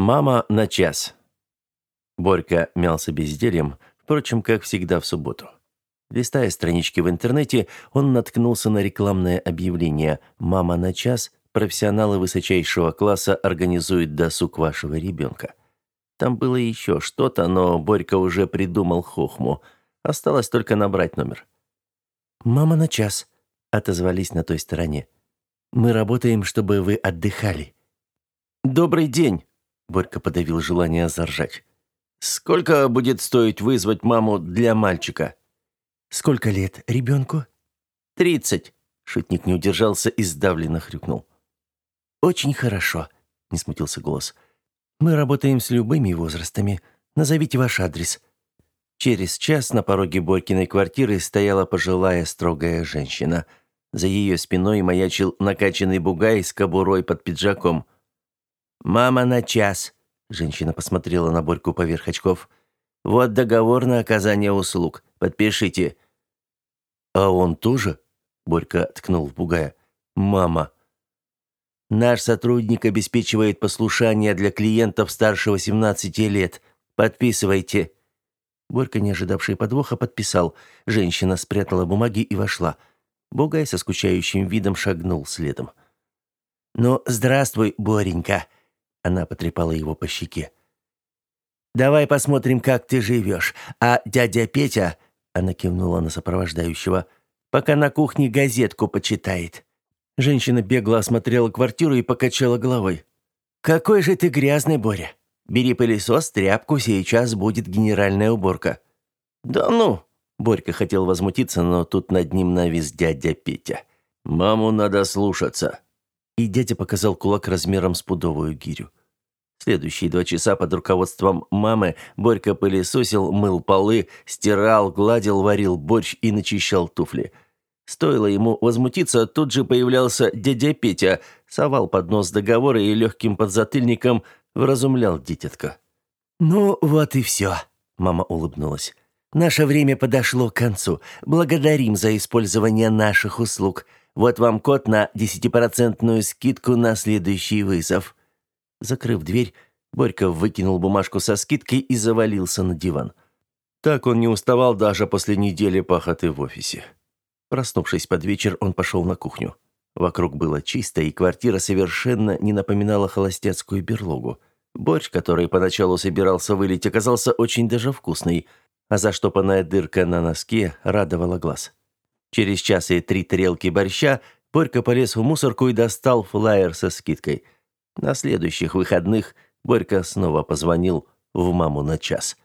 Мама на час. Борька мялся бездельем, впрочем, как всегда в субботу. Листая странички в интернете, он наткнулся на рекламное объявление «Мама на час. Профессионалы высочайшего класса организуют досуг вашего ребенка». Там было еще что-то, но Борька уже придумал хохму. Осталось только набрать номер. «Мама на час», — отозвались на той стороне. «Мы работаем, чтобы вы отдыхали». «Добрый день», — Борька подавил желание заржать. «Сколько будет стоить вызвать маму для мальчика?» «Сколько лет ребенку?» 30. Шутник не удержался и сдавленно хрюкнул. «Очень хорошо», — не смутился голос. «Мы работаем с любыми возрастами. Назовите ваш адрес». Через час на пороге Борькиной квартиры стояла пожилая строгая женщина. За ее спиной маячил накачанный бугай с кобурой под пиджаком. «Мама на час», — женщина посмотрела на Борьку поверх очков. «Вот договор на оказание услуг. Подпишите». «А он тоже?» — Борька ткнул в бугая. «Мама». «Наш сотрудник обеспечивает послушание для клиентов старше 18 лет. Подписывайте». Борька, не ожидавший подвоха, подписал. Женщина спрятала бумаги и вошла. Бугай со скучающим видом шагнул следом. «Ну, здравствуй, Боренька», — она потрепала его по щеке. «Давай посмотрим, как ты живешь. А дядя Петя...» — она кивнула на сопровождающего. «Пока на кухне газетку почитает». Женщина бегло осмотрела квартиру и покачала головой. «Какой же ты грязный, Боря. Бери пылесос, тряпку, сейчас будет генеральная уборка». «Да ну!» — Борька хотел возмутиться, но тут над ним навис дядя Петя. «Маму надо слушаться». И дядя показал кулак размером с пудовую гирю. Следующие 2 часа под руководством мамы Борька пылесосил, мыл полы, стирал, гладил, варил борщ и начищал туфли. Стоило ему возмутиться, тут же появлялся дядя Петя, совал под нос договоры и легким подзатыльником вразумлял дитятка. «Ну, вот и все», — мама улыбнулась. «Наше время подошло к концу. Благодарим за использование наших услуг. Вот вам код на 10% скидку на следующий вызов». Закрыв дверь, Борька выкинул бумажку со скидкой и завалился на диван. Так он не уставал даже после недели пахоты в офисе. Проснувшись под вечер, он пошел на кухню. Вокруг было чисто, и квартира совершенно не напоминала холостяцкую берлогу. Борщ, который поначалу собирался вылить, оказался очень даже вкусный, а заштопанная дырка на носке радовала глаз. Через час и 3 тарелки борща Борька полез в мусорку и достал флаер со скидкой. На следующих выходных Борька снова позвонил в маму на час.